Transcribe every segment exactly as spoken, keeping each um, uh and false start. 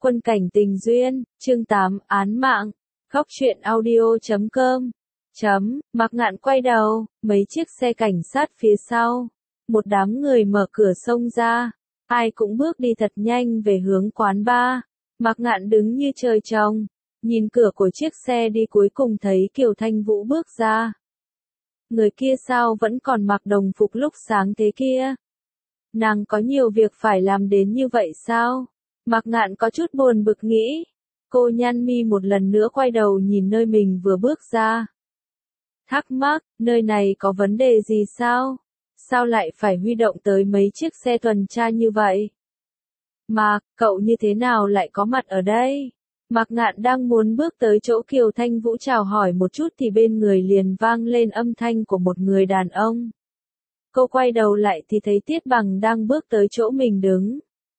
Quân cảnh tình duyên, chương tám, án mạng. Góc truyện audio chấm com. Chấm, Mạc Ngạn quay đầu, mấy chiếc xe cảnh sát phía sau. Một đám người mở cửa xông ra. Ai cũng bước đi thật nhanh về hướng quán bar. Mạc Ngạn đứng như trời trồng. Nhìn cửa của chiếc xe đi cuối cùng thấy Kiều Thanh Vũ bước ra. Người kia sao vẫn còn mặc đồng phục lúc sáng thế kia? Nàng có nhiều việc phải làm đến như vậy sao? Mạc Ngạn có chút buồn bực nghĩ. Cô nhăn mi một lần nữa quay đầu nhìn nơi mình vừa bước ra. Thắc mắc, nơi này có vấn đề gì sao? Sao lại phải huy động tới mấy chiếc xe tuần tra như vậy? Mạc, cậu như thế nào lại có mặt ở đây? Mạc Ngạn đang muốn bước tới chỗ Kiều Thanh Vũ chào hỏi một chút thì bên người liền vang lên âm thanh của một người đàn ông. Cô quay đầu lại thì thấy Tiết Bằng đang bước tới chỗ mình đứng.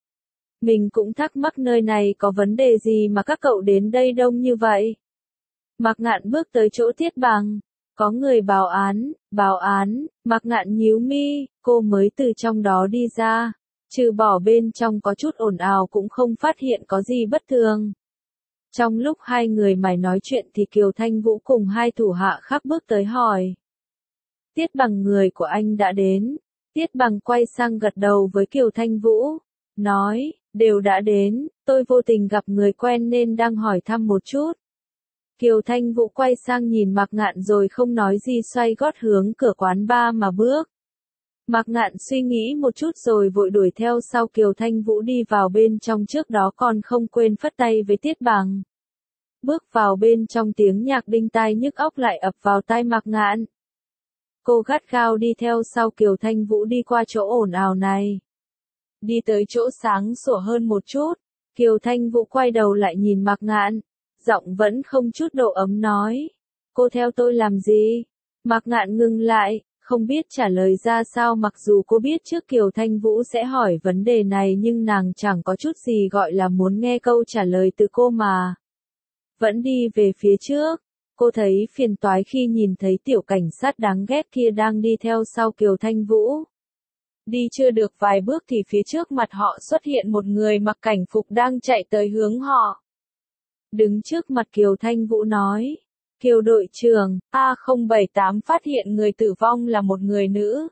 Mình cũng thắc mắc nơi này có vấn đề gì mà các cậu đến đây đông như vậy. Mạc Ngạn bước tới chỗ Tiết Bằng. Có người báo án, báo án, Mạc Ngạn nhíu mi, cô mới từ trong đó đi ra. Trừ bỏ bên trong có chút ồn ào cũng không phát hiện có gì bất thường. Trong lúc hai người mải nói chuyện thì Kiều Thanh Vũ cùng hai thủ hạ khác bước tới hỏi. Tiết Bằng, người của anh đã đến. Tiết Bằng quay sang gật đầu với Kiều Thanh Vũ. Nói, đều đã đến, tôi vô tình gặp người quen nên đang hỏi thăm một chút. Kiều Thanh Vũ quay sang nhìn Mạc Ngạn rồi không nói gì xoay gót hướng cửa quán bar mà bước. Mạc Ngạn suy nghĩ một chút rồi vội đuổi theo sau Kiều Thanh Vũ đi vào bên trong, trước đó còn không quên phất tay với Tiết Bằng. Bước vào bên trong tiếng nhạc đinh tai nhức óc lại ập vào tai Mạc Ngạn. Cô gắt gao đi theo sau Kiều Thanh Vũ đi qua chỗ ồn ào này. Đi tới chỗ sáng sủa hơn một chút, Kiều Thanh Vũ quay đầu lại nhìn Mạc Ngạn, giọng vẫn không chút độ ấm nói. Cô theo tôi làm gì? Mạc Ngạn ngừng lại, không biết trả lời ra sao, mặc dù cô biết trước Kiều Thanh Vũ sẽ hỏi vấn đề này nhưng nàng chẳng có chút gì gọi là muốn nghe câu trả lời từ cô mà. Vẫn đi về phía trước, cô thấy phiền toái khi nhìn thấy tiểu cảnh sát đáng ghét kia đang đi theo sau Kiều Thanh Vũ. Đi chưa được vài bước thì phía trước mặt họ xuất hiện một người mặc cảnh phục đang chạy tới hướng họ. Đứng trước mặt Kiều Thanh Vũ nói, Kiều đội trưởng, A không bảy tám phát hiện người tử vong là một người nữ.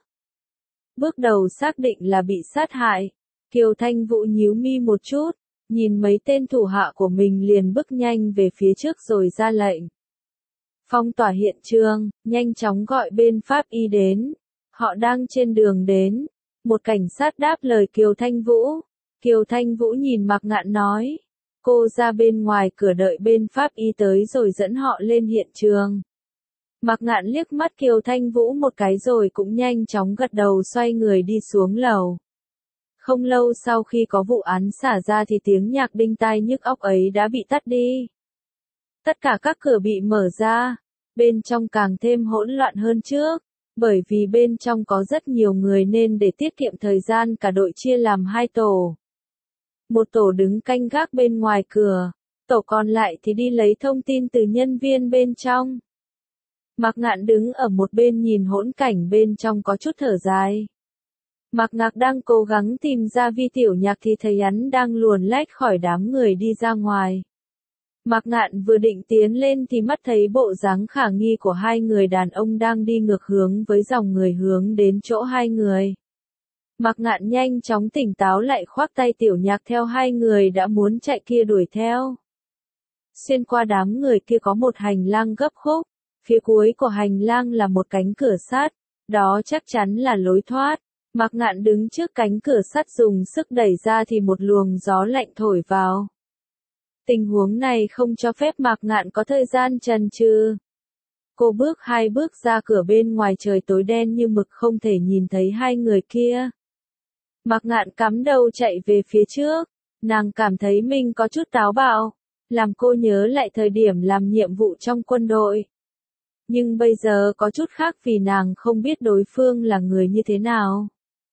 Bước đầu xác định là bị sát hại. Kiều Thanh Vũ nhíu mi một chút, nhìn mấy tên thủ hạ của mình liền bước nhanh về phía trước rồi ra lệnh. Phong tỏa hiện trường, nhanh chóng gọi bên pháp y đến. Họ đang trên đường đến. Một cảnh sát đáp lời Kiều Thanh Vũ. Kiều Thanh Vũ nhìn Mạc Ngạn nói. Cô ra bên ngoài cửa đợi bên pháp y tới rồi dẫn họ lên hiện trường. Mạc Ngạn liếc mắt Kiều Thanh Vũ một cái rồi cũng nhanh chóng gật đầu xoay người đi xuống lầu. Không lâu sau khi có vụ án xả ra thì tiếng nhạc đinh tai nhức óc ấy đã bị tắt đi. Tất cả các cửa bị mở ra, bên trong càng thêm hỗn loạn hơn trước. Bởi vì bên trong có rất nhiều người nên để tiết kiệm thời gian cả đội chia làm hai tổ. Một tổ đứng canh gác bên ngoài cửa, tổ còn lại thì đi lấy thông tin từ nhân viên bên trong. Mạc Ngạn đứng ở một bên nhìn hỗn cảnh bên trong có chút thở dài. Mạc Ngạn đang cố gắng tìm ra Vi Tiểu Nhạc thì thấy hắn đang luồn lách khỏi đám người đi ra ngoài. Mạc Ngạn vừa định tiến lên thì mắt thấy bộ dáng khả nghi của hai người đàn ông đang đi ngược hướng với dòng người hướng đến chỗ hai người. Mạc Ngạn nhanh chóng tỉnh táo lại khoác tay Tiểu Nhạc theo hai người đã muốn chạy kia đuổi theo. Xuyên qua đám người kia có một hành lang gấp khúc, phía cuối của hành lang là một cánh cửa sắt, đó chắc chắn là lối thoát. Mạc Ngạn đứng trước cánh cửa sắt dùng sức đẩy ra thì một luồng gió lạnh thổi vào. Tình huống này không cho phép Mạc Ngạn có thời gian chần chừ. Cô bước hai bước ra cửa, bên ngoài trời tối đen như mực không thể nhìn thấy hai người kia. Mạc Ngạn cắm đầu chạy về phía trước, nàng cảm thấy mình có chút táo bạo, làm cô nhớ lại thời điểm làm nhiệm vụ trong quân đội. Nhưng bây giờ có chút khác vì nàng không biết đối phương là người như thế nào.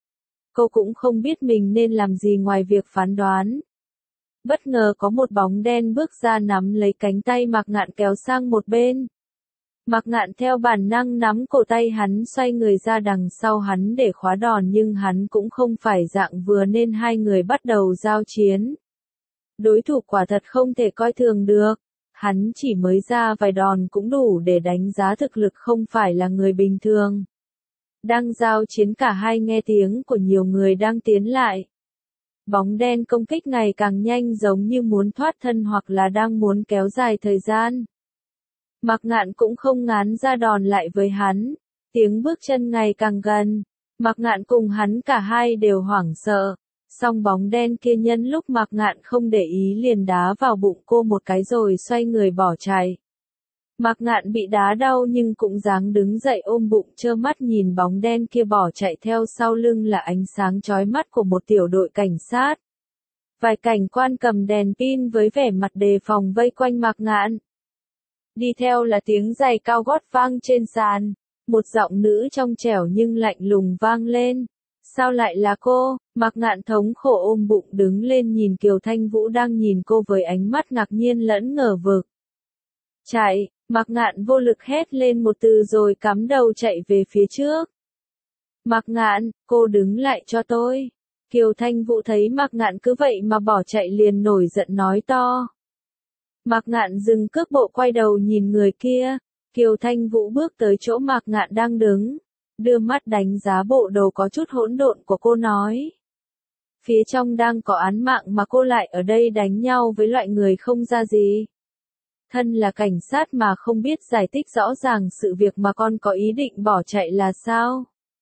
Cô cũng không biết mình nên làm gì ngoài việc phán đoán. Bất ngờ có một bóng đen bước ra nắm lấy cánh tay Mạc Ngạn kéo sang một bên. Mạc Ngạn theo bản năng nắm cổ tay hắn xoay người ra đằng sau hắn để khóa đòn nhưng hắn cũng không phải dạng vừa nên hai người bắt đầu giao chiến. Đối thủ quả thật không thể coi thường được. Hắn chỉ mới ra vài đòn cũng đủ để đánh giá thực lực không phải là người bình thường. Đang giao chiến cả hai nghe tiếng của nhiều người đang tiến lại. Bóng đen công kích ngày càng nhanh giống như muốn thoát thân hoặc là đang muốn kéo dài thời gian. Mạc Ngạn cũng không ngán ra đòn lại với hắn. Tiếng bước chân ngày càng gần. Mạc Ngạn cùng hắn cả hai đều hoảng sợ. Song bóng đen kia nhân lúc Mạc Ngạn không để ý liền đá vào bụng cô một cái rồi xoay người bỏ chạy. Mạc Ngạn bị đá đau nhưng cũng dáng đứng dậy ôm bụng trơ mắt nhìn bóng đen kia bỏ chạy theo sau lưng là ánh sáng chói mắt của một tiểu đội cảnh sát. Vài cảnh quan cầm đèn pin với vẻ mặt đề phòng vây quanh Mạc Ngạn. Đi theo là tiếng giày cao gót vang trên sàn. Một giọng nữ trong trẻo nhưng lạnh lùng vang lên. Sao lại là cô? Mạc Ngạn thống khổ ôm bụng đứng lên nhìn Kiều Thanh Vũ đang nhìn cô với ánh mắt ngạc nhiên lẫn ngờ vực. Chạy, Mạc Ngạn vô lực hét lên một từ rồi cắm đầu chạy về phía trước. Mạc Ngạn, cô đứng lại cho tôi. Kiều Thanh Vũ thấy Mạc Ngạn cứ vậy mà bỏ chạy liền nổi giận nói to. Mạc Ngạn dừng cước bộ quay đầu nhìn người kia. Kiều Thanh Vũ bước tới chỗ Mạc Ngạn đang đứng. Đưa mắt đánh giá bộ đồ có chút hỗn độn của cô nói. Phía trong đang có án mạng mà cô lại ở đây đánh nhau với loại người không ra gì. Thân là cảnh sát mà không biết giải thích rõ ràng sự việc mà con có ý định bỏ chạy là sao?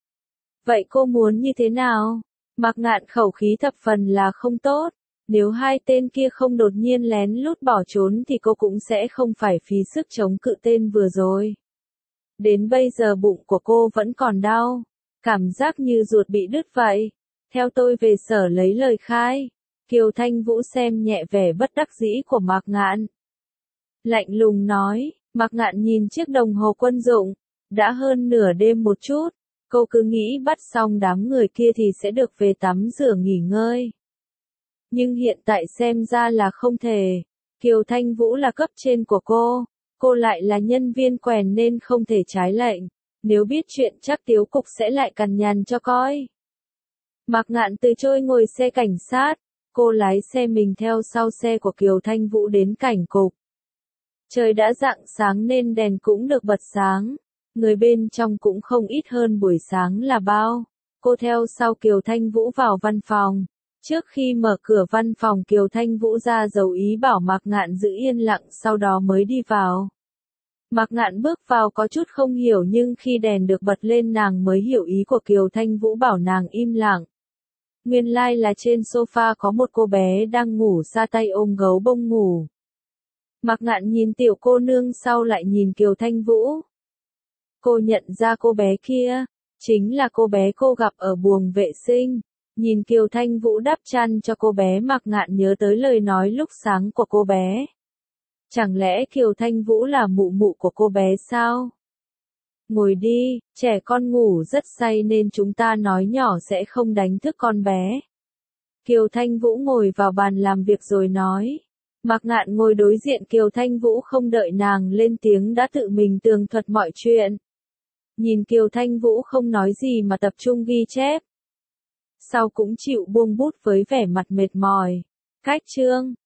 Vậy cô muốn như thế nào? Mạc Ngạn khẩu khí thập phần là không tốt. Nếu hai tên kia không đột nhiên lén lút bỏ trốn thì cô cũng sẽ không phải phí sức chống cự tên vừa rồi. Đến bây giờ bụng của cô vẫn còn đau. Cảm giác như ruột bị đứt vậy. Theo tôi về sở lấy lời khai. Kiều Thanh Vũ xem nhẹ vẻ bất đắc dĩ của Mạc Ngạn. Lạnh lùng nói, Mạc Ngạn nhìn chiếc đồng hồ quân dụng. Đã hơn nửa đêm một chút. Cô cứ nghĩ bắt xong đám người kia thì sẽ được về tắm rửa nghỉ ngơi. Nhưng hiện tại xem ra là không thể. Kiều Thanh Vũ là cấp trên của cô. Cô lại là nhân viên quèn nên không thể trái lệnh. Nếu biết chuyện chắc Tiếu Cục sẽ lại cằn nhằn cho coi. Mạc Ngạn từ chối ngồi xe cảnh sát. Cô lái xe mình theo sau xe của Kiều Thanh Vũ đến cảnh cục. Trời đã rạng sáng nên đèn cũng được bật sáng. Người bên trong cũng không ít hơn buổi sáng là bao. Cô theo sau Kiều Thanh Vũ vào văn phòng. Trước khi mở cửa văn phòng Kiều Thanh Vũ ra dấu ý bảo Mạc Ngạn giữ yên lặng sau đó mới đi vào. Mạc Ngạn bước vào có chút không hiểu nhưng khi đèn được bật lên nàng mới hiểu ý của Kiều Thanh Vũ bảo nàng im lặng. Nguyên lai là trên sofa có một cô bé đang ngủ sa tay ôm gấu bông ngủ. Mạc Ngạn nhìn tiểu cô nương sau lại nhìn Kiều Thanh Vũ. Cô nhận ra cô bé kia, chính là cô bé cô gặp ở buồng vệ sinh. Nhìn Kiều Thanh Vũ đắp chăn cho cô bé Mạc Ngạn nhớ tới lời nói lúc sáng của cô bé. Chẳng lẽ Kiều Thanh Vũ là mụ mụ của cô bé sao? Ngồi đi, trẻ con ngủ rất say nên chúng ta nói nhỏ sẽ không đánh thức con bé. Kiều Thanh Vũ ngồi vào bàn làm việc rồi nói. Mạc Ngạn ngồi đối diện Kiều Thanh Vũ không đợi nàng lên tiếng đã tự mình tường thuật mọi chuyện. Nhìn Kiều Thanh Vũ không nói gì mà tập trung ghi chép. Sau cũng chịu buông bút với vẻ mặt mệt mỏi. Cách chương